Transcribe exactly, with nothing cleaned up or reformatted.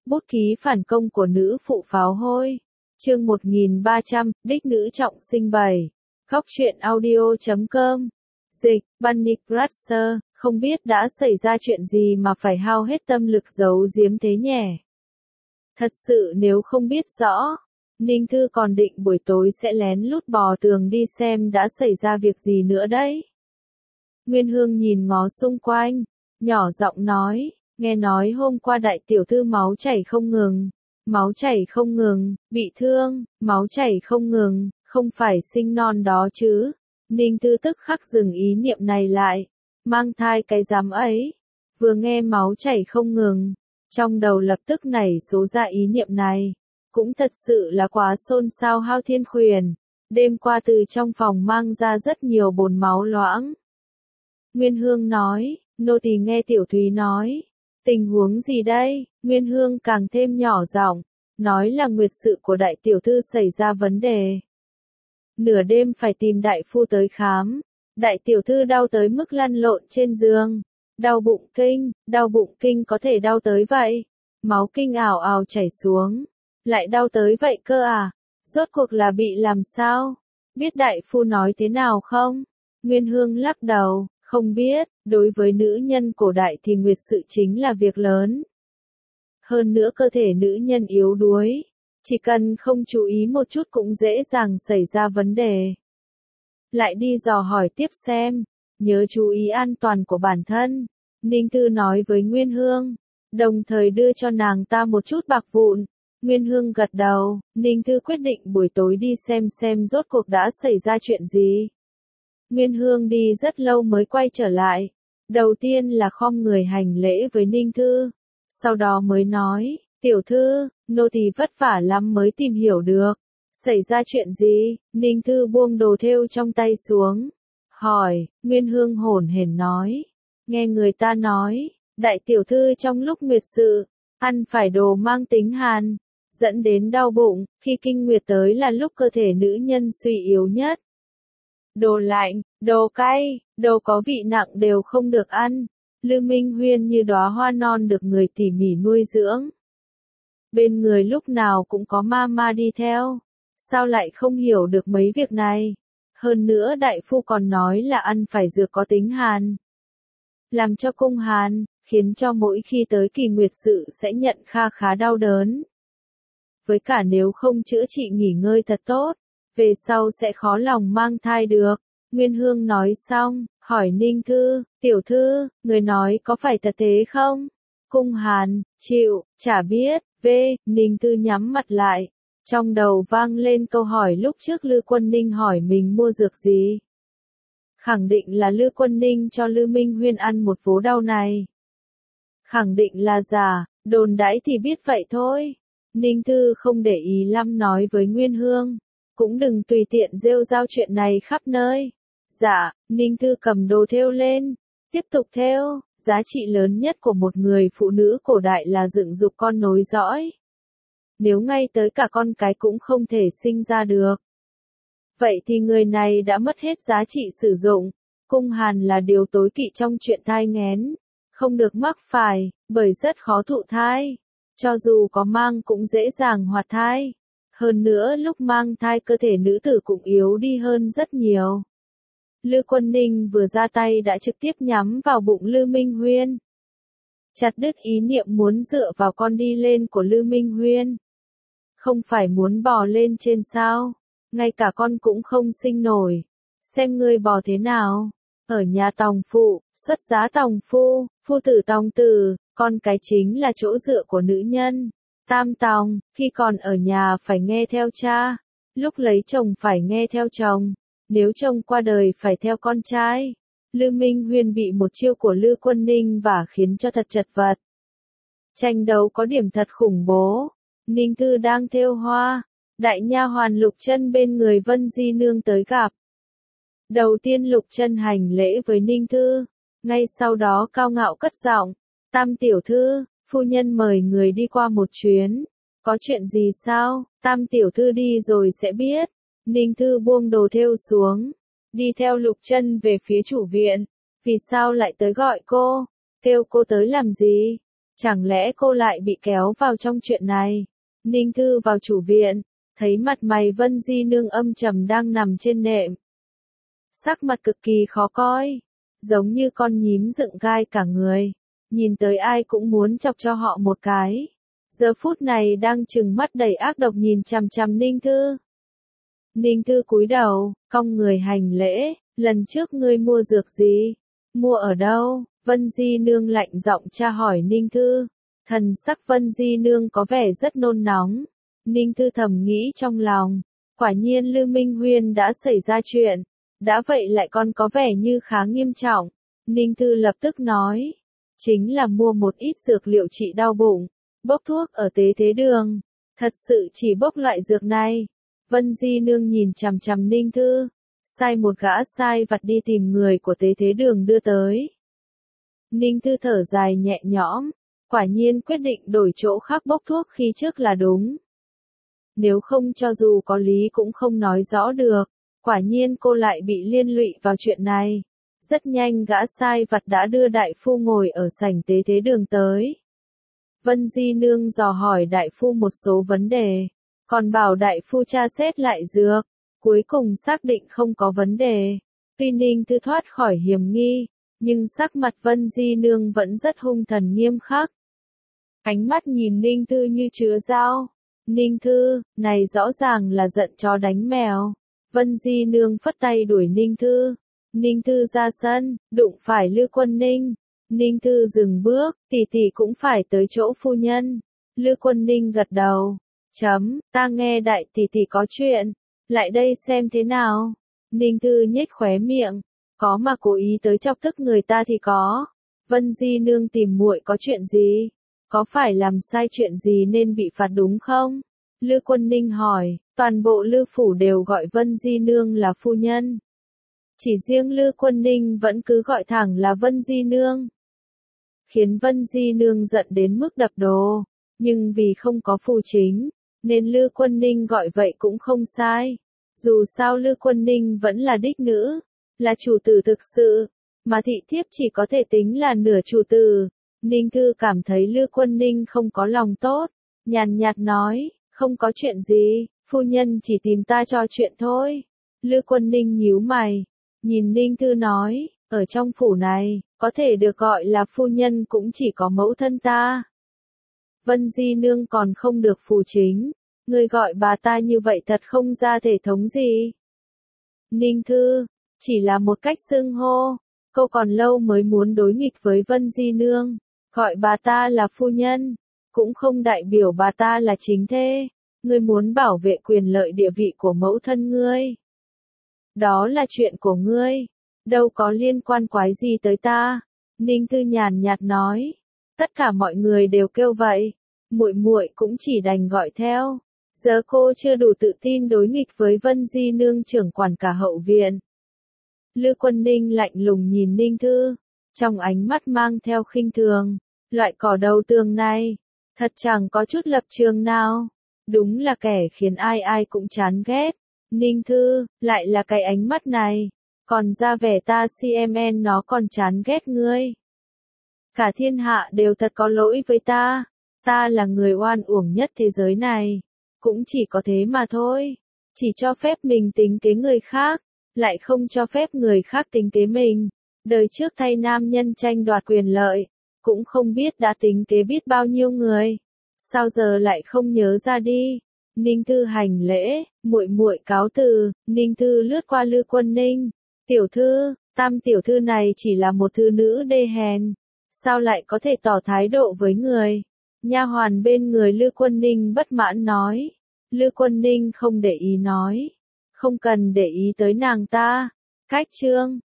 Bút ký phản công của nữ phụ pháo hôi. Chương một nghìn ba trăm, đích nữ trọng sinh bảy. Góc truyện audio chấm com. Dịch, Bunny Brasser, không biết đã xảy ra chuyện gì mà phải hao hết tâm lực giấu giếm thế nhỉ? Thật sự nếu không biết rõ, Ninh Thư còn định buổi tối sẽ lén lút bò tường đi xem đã xảy ra việc gì nữa đấy. Nguyên Hương nhìn ngó xung quanh, nhỏ giọng nói, nghe nói hôm qua đại tiểu thư máu chảy không ngừng, máu chảy không ngừng, bị thương, máu chảy không ngừng, không phải sinh non đó chứ. Ninh Thư tức khắc dừng ý niệm này lại, mang thai cái dám ấy, vừa nghe máu chảy không ngừng, trong đầu lập tức nảy số ra ý niệm này, cũng thật sự là quá xôn xao hao thiên khuyển, đêm qua từ trong phòng mang ra rất nhiều bồn máu loãng. Nguyên Hương nói, nô tỳ nghe Tiểu Thúy nói, tình huống gì đây? Nguyên Hương càng thêm nhỏ giọng, nói là nguyệt sự của đại tiểu thư xảy ra vấn đề. Nửa đêm phải tìm đại phu tới khám, đại tiểu thư đau tới mức lăn lộn trên giường, đau bụng kinh, đau bụng kinh có thể đau tới vậy, máu kinh ảo ảo chảy xuống, lại đau tới vậy cơ à, rốt cuộc là bị làm sao, biết đại phu nói thế nào không? Nguyên Hương lắc đầu, không biết, đối với nữ nhân cổ đại thì nguyệt sự chính là việc lớn. Hơn nữa cơ thể nữ nhân yếu đuối, chỉ cần không chú ý một chút cũng dễ dàng xảy ra vấn đề. Lại đi dò hỏi tiếp xem, nhớ chú ý an toàn của bản thân, Ninh Thư nói với Nguyên Hương, đồng thời đưa cho nàng ta một chút bạc vụn. Nguyên Hương gật đầu, Ninh Thư quyết định buổi tối đi xem xem rốt cuộc đã xảy ra chuyện gì. Nguyên Hương đi rất lâu mới quay trở lại, đầu tiên là khom người hành lễ với Ninh Thư, sau đó mới nói, tiểu thư, nô tỳ vất vả lắm mới tìm hiểu được, xảy ra chuyện gì? Ninh Thư buông đồ thêu trong tay xuống, hỏi. Nguyên Hương hổn hển nói, nghe người ta nói, đại tiểu thư trong lúc nguyệt sự, ăn phải đồ mang tính hàn, dẫn đến đau bụng, khi kinh nguyệt tới là lúc cơ thể nữ nhân suy yếu nhất. Đồ lạnh, đồ cay, đồ có vị nặng đều không được ăn. Lư Minh Huyên như đóa hoa non được người tỉ mỉ nuôi dưỡng. Bên người lúc nào cũng có mama đi theo. Sao lại không hiểu được mấy việc này? Hơn nữa đại phu còn nói là ăn phải dược có tính hàn. Làm cho cung hàn, khiến cho mỗi khi tới kỳ nguyệt sự sẽ nhận kha khá đau đớn. Với cả nếu không chữa trị nghỉ ngơi thật tốt, về sau sẽ khó lòng mang thai được. Nguyên Hương nói xong, hỏi Ninh Thư, tiểu thư, người nói có phải thật thế không? Cung hàn, chịu, chả biết, v, Ninh Thư nhắm mặt lại. Trong đầu vang lên câu hỏi lúc trước Lư Quân Ninh hỏi mình mua dược gì. Khẳng định là Lư Quân Ninh cho Lư Minh Huyên ăn một vố đau này. Khẳng định là giả, đồn đãi thì biết vậy thôi. Ninh Thư không để ý lắm nói với Nguyên Hương, cũng đừng tùy tiện rêu rao chuyện này khắp nơi. Dạ, Ninh Thư cầm đồ thêu lên, tiếp tục thêu, giá trị lớn nhất của một người phụ nữ cổ đại là dựng dục con nối dõi. Nếu ngay tới cả con cái cũng không thể sinh ra được, vậy thì người này đã mất hết giá trị sử dụng. Cung hàn là điều tối kỵ trong chuyện thai nghén, không được mắc phải, bởi rất khó thụ thai. Cho dù có mang cũng dễ dàng hoạt thai. Hơn nữa lúc mang thai cơ thể nữ tử cũng yếu đi hơn rất nhiều. Lư Quân Ninh vừa ra tay đã trực tiếp nhắm vào bụng Lư Minh Huyên. Chặt đứt ý niệm muốn dựa vào con đi lên của Lư Minh Huyên. Không phải muốn bò lên trên sao, ngay cả con cũng không sinh nổi. Xem ngươi bò thế nào, ở nhà tòng phụ, xuất giá tòng phu, phu tử tòng tử, con cái chính là chỗ dựa của nữ nhân. Tam tòng, khi còn ở nhà phải nghe theo cha, lúc lấy chồng phải nghe theo chồng, nếu chồng qua đời phải theo con trai. Lư Minh Huyên bị một chiêu của Lư Quân Ninh và khiến cho thật chật vật. Tranh đấu có điểm thật khủng bố. Ninh Thư đang thêu hoa, đại nha hoàn Lục Chân bên người Vân Di Nương tới gặp. Đầu tiên Lục Chân hành lễ với Ninh Thư, ngay sau đó cao ngạo cất giọng, Tam tiểu thư, phu nhân mời người đi qua một chuyến. Có chuyện gì sao? Tam tiểu thư đi rồi sẽ biết. Ninh Thư buông đồ thêu xuống, đi theo Lục Chân về phía chủ viện. Vì sao lại tới gọi cô? Kêu cô tới làm gì? Chẳng lẽ cô lại bị kéo vào trong chuyện này? Ninh Thư vào chủ viện, thấy mặt mày Vân Di Nương âm trầm đang nằm trên nệm. Sắc mặt cực kỳ khó coi, giống như con nhím dựng gai cả người, nhìn tới ai cũng muốn chọc cho họ một cái. Giờ phút này đang trừng mắt đầy ác độc nhìn chằm chằm Ninh Thư. Ninh Thư cúi đầu, cong người hành lễ, lần trước ngươi mua dược gì? Mua ở đâu? Vân Di Nương lạnh giọng tra hỏi Ninh Thư. Thần sắc Vân Di Nương có vẻ rất nôn nóng. Ninh Thư thầm nghĩ trong lòng, quả nhiên Lư Minh Huyên đã xảy ra chuyện, đã vậy lại còn có vẻ như khá nghiêm trọng. Ninh Thư lập tức nói, chính là mua một ít dược liệu trị đau bụng, bốc thuốc ở tế thế đường, thật sự chỉ bốc loại dược này. Vân Di Nương nhìn chằm chằm Ninh Thư, sai một gã sai vặt đi tìm người của tế thế đường đưa tới. Ninh Thư thở dài nhẹ nhõm, quả nhiên quyết định đổi chỗ khác bốc thuốc khi trước là đúng. Nếu không cho dù có lý cũng không nói rõ được, quả nhiên cô lại bị liên lụy vào chuyện này. Rất nhanh gã sai vặt đã đưa đại phu ngồi ở sảnh tế thế đường tới. Vân Di Nương dò hỏi đại phu một số vấn đề, còn bảo đại phu tra xét lại dược, cuối cùng xác định không có vấn đề. Tuy Ninh Thư thoát khỏi hiểm nghi, nhưng sắc mặt Vân Di Nương vẫn rất hung thần nghiêm khắc. Ánh mắt nhìn Ninh Thư như chứa dao. Ninh Thư, này rõ ràng là giận chó đánh mèo. Vân Di Nương phất tay đuổi Ninh Thư. Ninh Thư ra sân, đụng phải Lư Quân Ninh. Ninh Thư dừng bước, tỷ tỷ cũng phải tới chỗ phu nhân. Lư Quân Ninh gật đầu. Chấm, ta nghe đại tỷ tỷ có chuyện. Lại đây xem thế nào. Ninh Thư nhếch khóe miệng. Có mà cố ý tới chọc tức người ta thì có. Vân Di Nương tìm muội có chuyện gì? Có phải làm sai chuyện gì nên bị phạt đúng không? Lư Quân Ninh hỏi, toàn bộ Lư phủ đều gọi Vân Di Nương là phu nhân. Chỉ riêng Lư Quân Ninh vẫn cứ gọi thẳng là Vân Di Nương. Khiến Vân Di Nương giận đến mức đập đồ, nhưng vì không có phu chính, nên Lư Quân Ninh gọi vậy cũng không sai. Dù sao Lư Quân Ninh vẫn là đích nữ, là chủ tử thực sự, mà thị thiếp chỉ có thể tính là nửa chủ tử. Ninh Thư cảm thấy Lư Quân Ninh không có lòng tốt, nhàn nhạt nói, không có chuyện gì, phu nhân chỉ tìm ta trò chuyện thôi. Lư Quân Ninh nhíu mày, nhìn Ninh Thư nói, ở trong phủ này, có thể được gọi là phu nhân cũng chỉ có mẫu thân ta. Vân Di Nương còn không được phù chính, người gọi bà ta như vậy thật không ra thể thống gì. Ninh Thư, chỉ là một cách xưng hô, câu còn lâu mới muốn đối nghịch với Vân Di Nương. Gọi bà ta là phu nhân, cũng không đại biểu bà ta là chính thê. Ngươi muốn bảo vệ quyền lợi địa vị của mẫu thân ngươi. Đó là chuyện của ngươi, đâu có liên quan quái gì tới ta. Ninh Thư nhàn nhạt nói, tất cả mọi người đều kêu vậy, muội muội cũng chỉ đành gọi theo. Giờ cô chưa đủ tự tin đối nghịch với Vân Di Nương trưởng quản cả hậu viện. Lư Quân Ninh lạnh lùng nhìn Ninh Thư, trong ánh mắt mang theo khinh thường. Loại cỏ đầu tường này, thật chẳng có chút lập trường nào. Đúng là kẻ khiến ai ai cũng chán ghét. Ninh Thư, lại là cái ánh mắt này. Còn ra vẻ ta xê em en nó còn chán ghét ngươi. Cả thiên hạ đều thật có lỗi với ta. Ta là người oan uổng nhất thế giới này. Cũng chỉ có thế mà thôi. Chỉ cho phép mình tính kế người khác, lại không cho phép người khác tính kế mình. Đời trước thay nam nhân tranh đoạt quyền lợi, cũng không biết đã tính kế biết bao nhiêu người. Sao giờ lại không nhớ ra đi? Ninh Thư hành lễ, muội muội cáo từ. Ninh Thư lướt qua Lư Quân Ninh. Tiểu thư, Tam tiểu thư này chỉ là một thư nữ đê hèn, sao lại có thể tỏ thái độ với người? Nha hoàn bên người Lư Quân Ninh bất mãn nói. Lư Quân Ninh không để ý nói, không cần để ý tới nàng ta. Cách chương